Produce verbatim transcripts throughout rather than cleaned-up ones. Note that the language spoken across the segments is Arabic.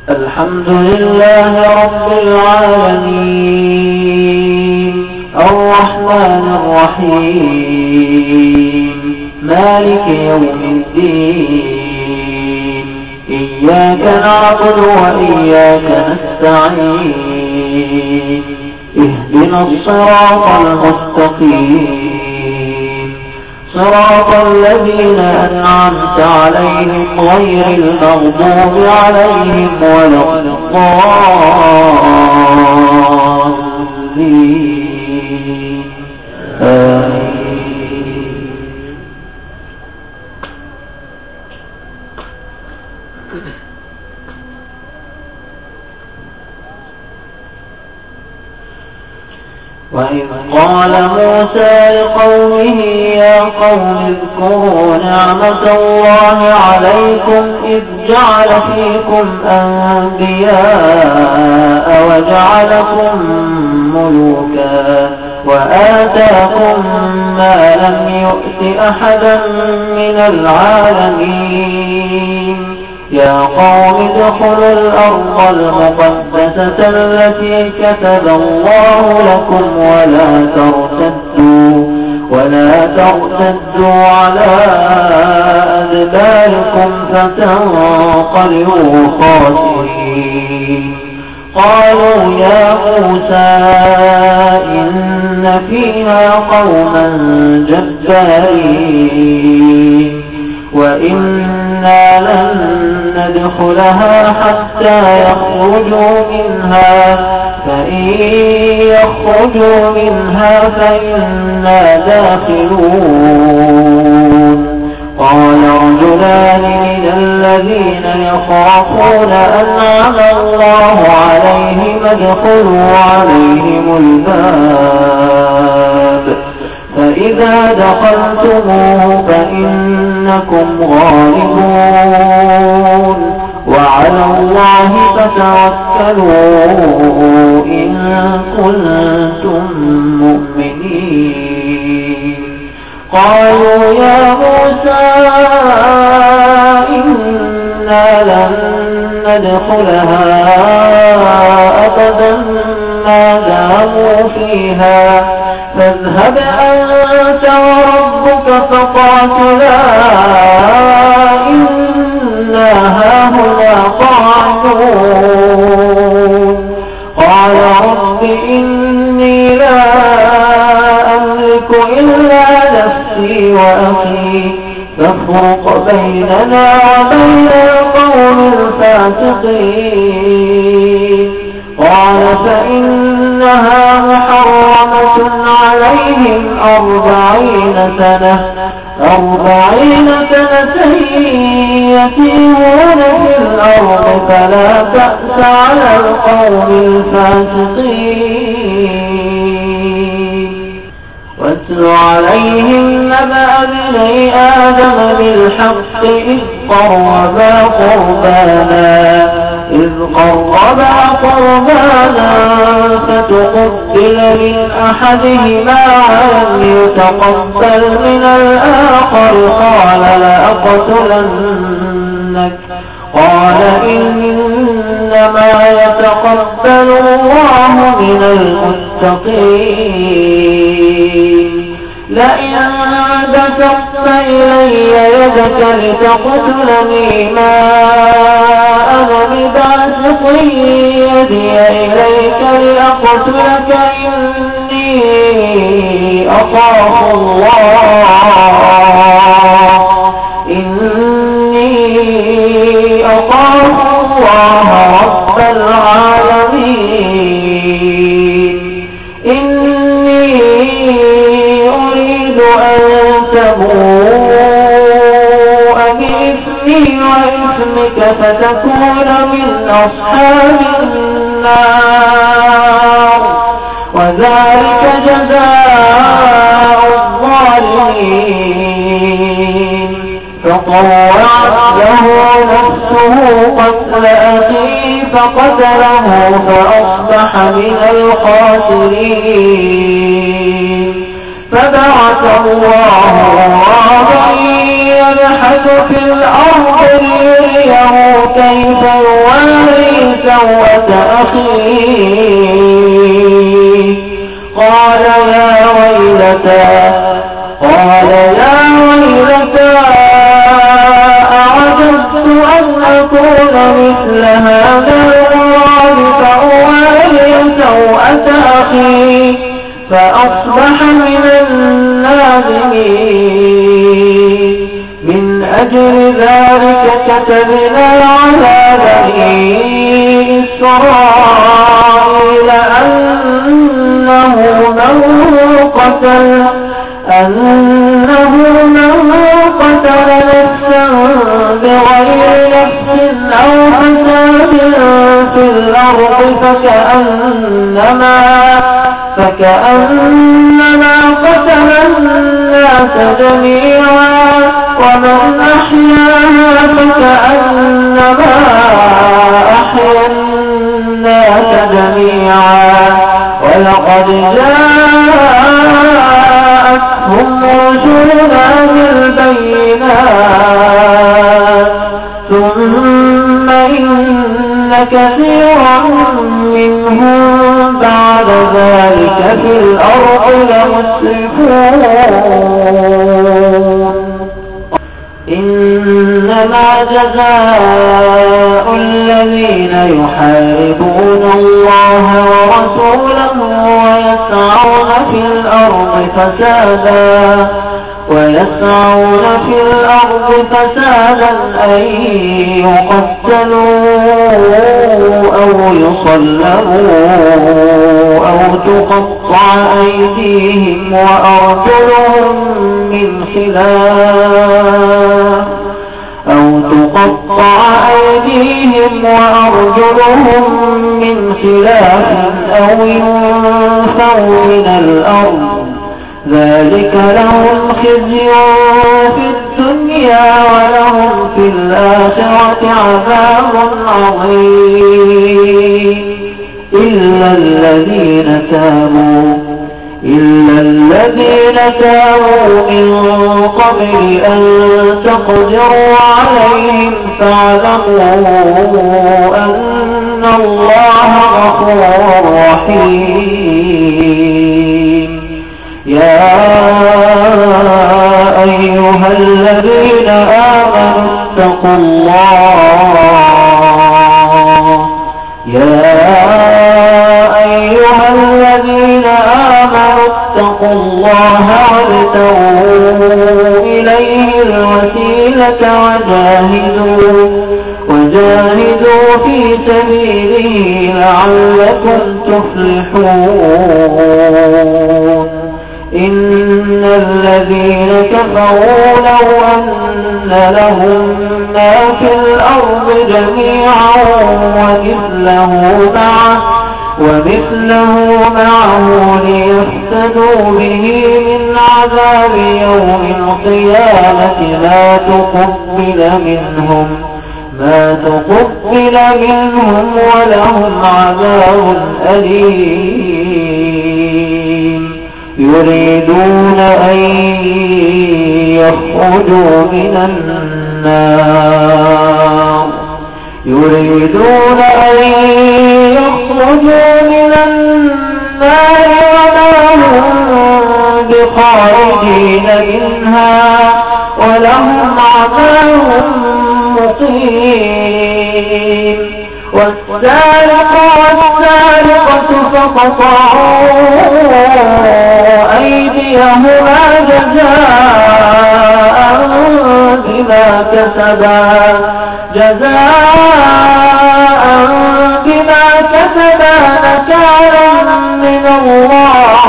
الحمد لله رب العالمين الرحمن الرحيم مالك يوم الدين إياك نعبد وإياك نستعين اهدنا الصراط المستقيم صراط الذين أنعمت عليهم غير المغضوب عليهم ولا الضالين آمين. وإذ قال موسى لقومه يا قوم اذكروا نعمة الله عليكم إذ جعل فيكم أنبياء وجعلكم ملوكا وآتاكم ما لم يؤت أحدا من العالمين يا قوم ادخلوا الأرض المقدسة التي كتب الله لكم ولا ترتدوا ولا ترتدوا على أدباركم فتنقلبوا خاسرين. قالوا يا موسى إن فيها قوما جبارين وإنا لن ندخلها حتى يخرجوا منها فإن يخرجوا منها فإنا داخلون. قال رجلان من الذين يخافون أنعم الله عليهم ادخلوا عليهم الباب فإذا دخلتموه فإنكم غالبون وعلى الله فتوكلوا إن كنتم مؤمنين. قالوا يا موسى إنا لن ندخلها أبدا ما داموا فيها فاذهب أنت وربك فقاتلا إنا هاهنا قاعدون. قال رب إني لا أملك إلا نفسي وأخي فافرق بيننا وبين القوم الفاسقين. قال فإنها محرمة عليهم أربعين سنة أربعين سنة يتيهون في الأرض فلا تأس على القوم الفاسقين. واتل عليهم نبأ ابني آدم بالحق إذ قربا قربانا إذ قربا قربانا فتقبل من أحدهما ولم يتقبل من الآخر قال لأقتلنك قال إنما يتقبل الله من المتقين. لئن بسطت إلي يدك لتقتلني ما أنا بباسط يدي إليك لأقتلك إني أخاف الله إني أخاف الله رب العالمين. إني أريد أن تبوء بإثمي وإثمك فتكون من أصحاب النار وذلك جزاء الظالمين. فطوعت له نفسه قتل أخيه فقتله فأصبح من الخاسرين. فبعث الله غرابا يبحث في الأرض ليريه كيف يواري سوءة أخيه قال يا ويلتى قال يا ويلتى أعجزت أن أكون مثل هذا الغراب فأواري سوءة أخي فأصبح من النادمين. من أجل ذلك كتبنا على بني إسرائيل أنه من قتل أنه من قتل نفسا بغير نفس أو فساد في الأرض فكأنما فكأنما قتل الناس جميعا ومن أحياها فكأنما أحيا الناس جميعا ولقد جاءتهم رسلنا بالبينات ثم إن كثيرا منهم بعد ذلك في الأرض لمسرفون. إنما جزاء الذين يحاربون الله ورسوله ويسعون في الأرض فسادا ويسعون في الأرض فسادا أن يقتلوا أو يصلبوا أو تقطع أيديهم وأرجلهم من خلاف أو تقطع أيديهم وأرجلهم من خلاف أو ينفوا من الأرض ذلك لهم خزي في الدنيا ولهم في الآخرة عذاب عظيم. إلا الذين تابوا إلا الذين تابوا من قبل أن تقدروا عليهم فاعلموا أن الله غفور رحيم. يا أيها الذين آمنوا اتقوا الله يا أيها الذين آمنوا اتقوا الله وابتغوا إليه الوسيلة وجاهدوا وجاهدوا في سبيله لعلكم تفلحون. إن الذين كفروا لو أن لهم ما في الأرض جميعا ومثله معه ومثله معه ليفتدوا به من عذاب يوم القيامة ما تقبل منهم ما تقبل منهم ولهم عذاب أليم. يريدون أن يخرجوا من النار يريدون أن يخرجوا من النار وما هم بخارجين منها ولهم عذاب مقيم. والسارق والسارقة فقطعوا أيديهما جزاء بما كسبا جزاء بما كسبا نكالا من الله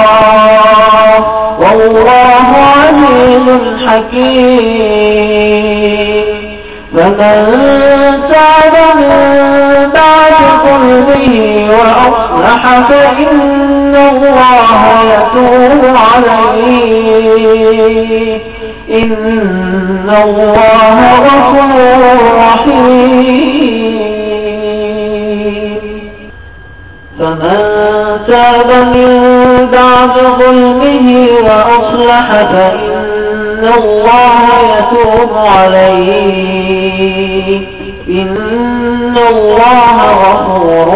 والله عزيز حكيم. فمن تاب من بعد ظلمه وأصلح فإن الله يتوب عليه إن الله غفور رحيم. فمن تاب من بعد ظلمه وأصلح فإن الله يتوب عليه إن الله غفور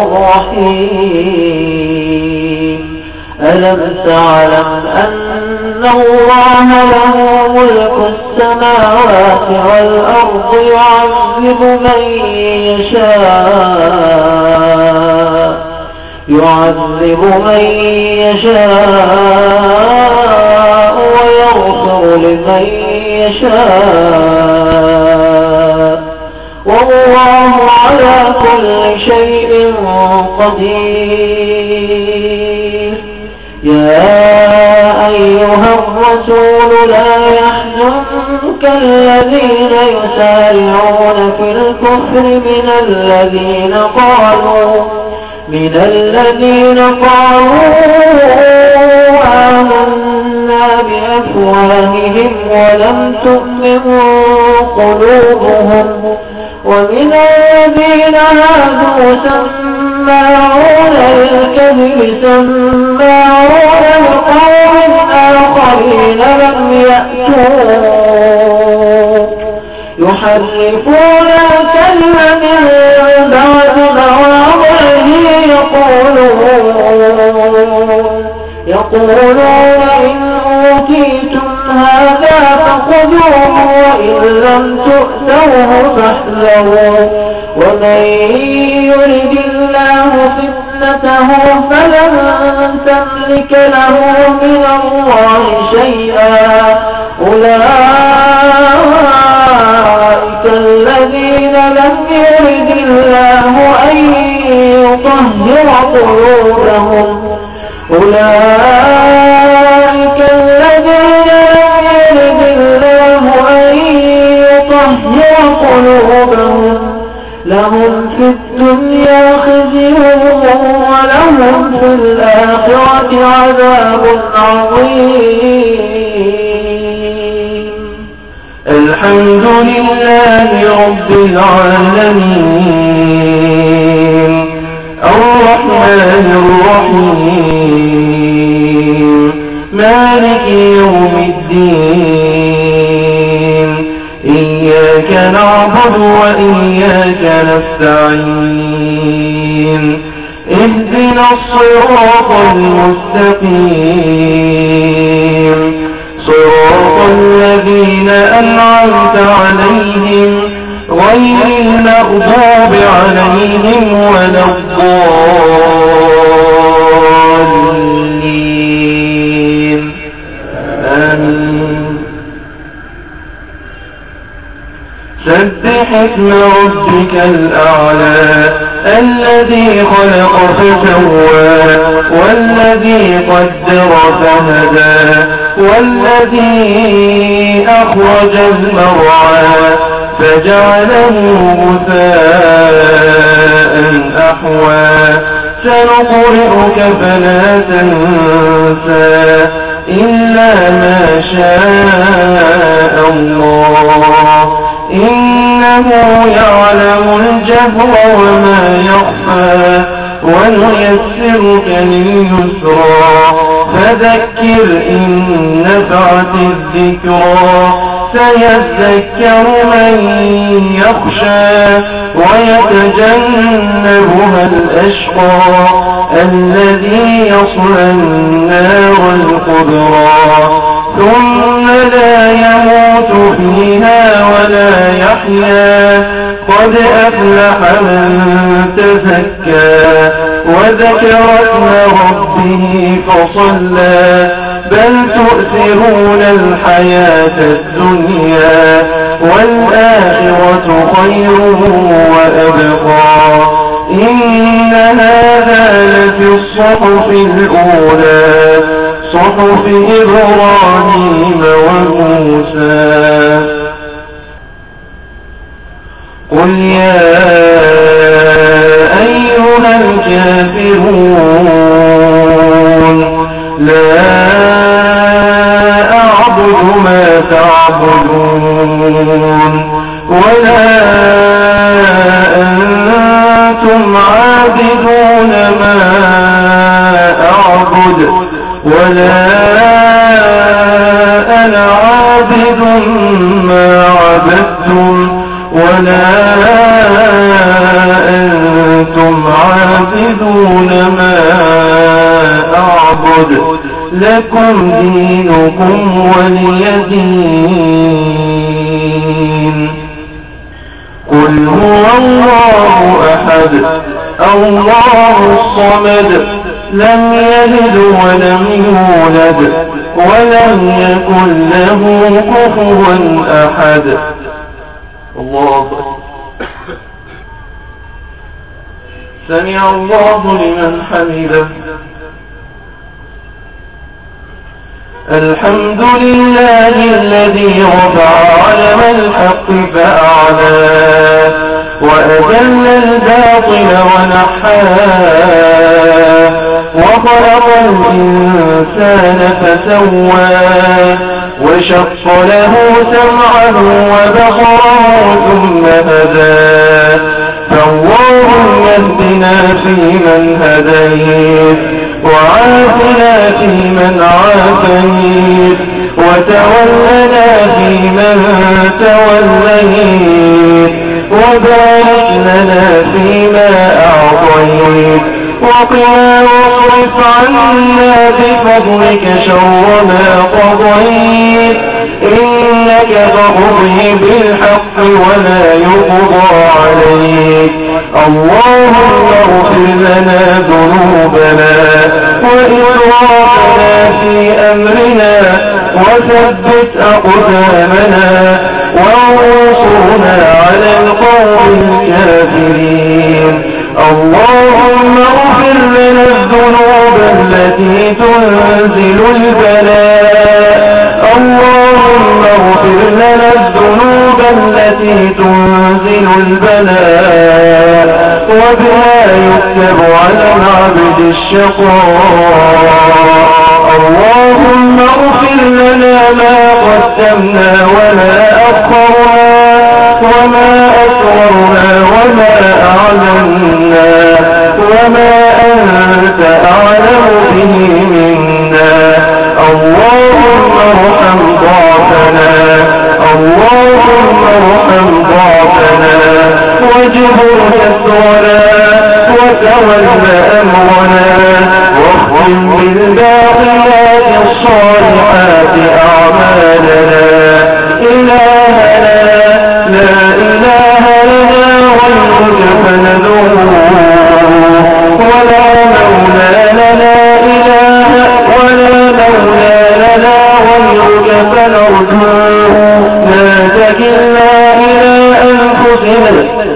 رحيم ألم تعلم أن الله له ملك السماوات والأرض يعذب من يشاء يعذب من يشاء ويغفر لمن يشاء والله على كل شيء قدير يا أيها الرسول لا يحزنك الذين يسارعون في الكفر من الذين قالوا من الذين قالوا آمنا بأفواههم ولم تؤمن قلوبهم ومن الذين هادوا سماعون للكذب سماعون لقوم آخرين لم يأتوا يحرفون الكلم من بعد مواضعه يقولون يقولون إن أوتيتم هذا فخذوه وإن لم تؤتوه فاحذروا ومن يرد الله فتنته فلن تملك له من الله شيئا أولئك الذين لم يرد الله أن يطهر قلوبهم أولئك الذين لم يرد الله أن يطهر قلوبهم لهم في الدنيا خزي ولهم في الآخرة عذاب عظيم الحمد لله رب العالمين الرحمن الرحيم مالك يوم الدين إياك نعبد وإياك نستعين اهدنا الصراط المستقيم صراط الذين أنعمت عليهم غير المغضوب عليهم ولا الضالين آمين سبح اسم ربك الأعلى الذي خلق فسوى والذي قدر فهدى والذي أخرج المرعى فجعله غثاء أحوى سنقرئك فلا تنسى إلا ما شاء الله إنه يعلم الجهر وما يخفى ونيسرك لليسرى فذكر إن نفعت الذكرى سيذكر من يخشى ويتجنبها الأشقى الذي يصلى النار الكبرى ثم لا يموت فيها ولا يحيا قد أفلح من تزكى وذكر اسم ربه فصلى بل تؤثرون الحياة الدنيا والآخرة خير وأبقى إن هذا لفي الصحف الأولى صحف إبراهيم وموسى قل يا أيها الكافرون لا أعبد ما تعبدون ولا أنتم عابدون ما أعبد ولا أنا عابد ما عبدتم ولا لكم دينكم ولي دين. قل هو الله أحد الله الصمد لم يلد ولم يولد ولم يكن له كفوا أحد. الله أكبر. سمع الله لمن حمده. الحمد لله الذي رفع علم الحق فأعلاه وأذل الباطل ونحاه وخلق الإنسان فسواه وشق له سمعه وبصره ثم هداه. فاللهم اهدنا فيمن هديت وعافنا فيمن عافيت وتولنا فيمن توليت وبارك لنا فيما أعطيت وقنا واصرف عنا بفضلك شر ما قضيت إنك تقضي بالحق ولا يقضى عليك. اللهم اغفر لنا ذنوبنا وإسرافنا في أمرنا وثبت أقدامنا وانصرنا على القوم الكافرين. اللهم اغفر لنا الذنوب التي تنزل البلاء. اللهم اغفر لنا الذنوب التي تنزل البلاء وبها يكتب على العبد الشقاء. اللهم اغفر لنا ما قدمنا وما أخرنا وما أسررنا وما أعلنا وما أنت أعلم به منا. اللهم ارحم ضعفنا اللهم ارحم ضعفنا واجبر كسرنا وتول أمرنا واختم بالباقيات الصالحات أعمالنا. إلهنا لا إله لنا غيرك فندعوه ولا مولى لنا إله ولا مولى لنا غيرك فنرجوه. لا تكلنا إلى أنفسنا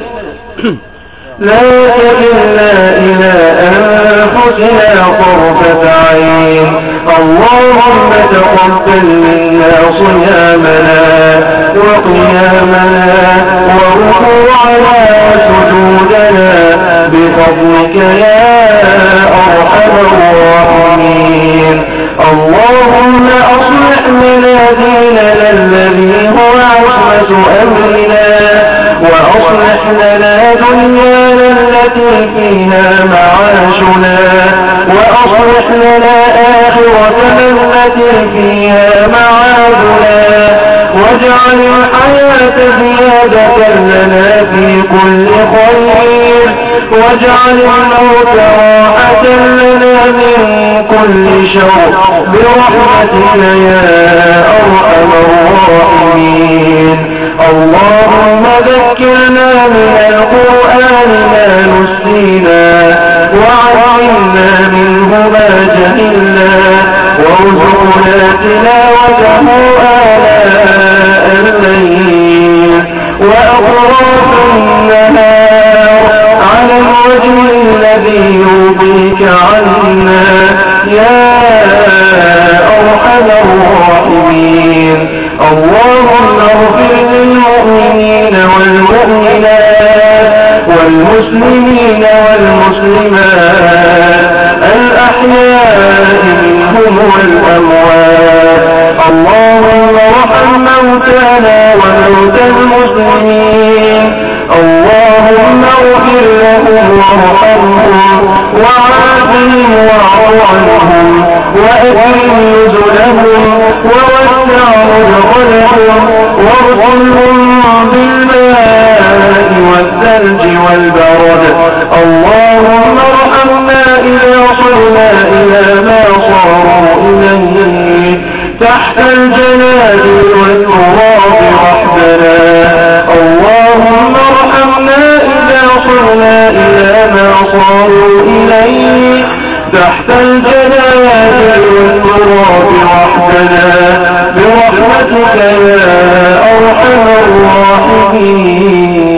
لا تكلنا إلى أنفسنا طرفة عين. اللهم تقبل منا صيامنا وقيامنا وركوعنا وسجودنا بفضلك يا أرحم الراحمين. اللهم أصلح لنا ديننا الذي هو عصمة أمرنا وأصلح لنا دنيانا التي فيها معاشنا وأصلح لنا آخرتنا التي فيها معادنا واجعل الحياة زيادة لنا في كل خير واجعل الموت راحة لنا من كل شر برحمتك يا أرحم الراحمين. اللهم ذكرنا من القرآن ما نسينا وعلمنا منه ما جهلنا وارزقنا تلاوته آلاء الليل وأطراف النهار على الوجه الذي يرضيك عنا يا أرحم الراحمين. اللهم اغفر للمؤمنين والمؤمنات والمسلمين والمسلمات الأحياء منهم والأموات. اللهم ارحم موتانا وموتى المسلمين اللهم اغفر لهم وارحمهم وعافهم واعف عنهم وأكرم نزلهم ووسع مدخلهم وارحمهم بالماء والثلج والبرد. اللهم ارحمنا إذا صرنا إلى ما صاروا إليه تحت الجنادل والتراب وحدنا. اللهم ارحمنا إذا صرنا إلى ما صاروا إليه تحت الجنادل والتراب وحدنا برحمتك يا أرحم الراحمين.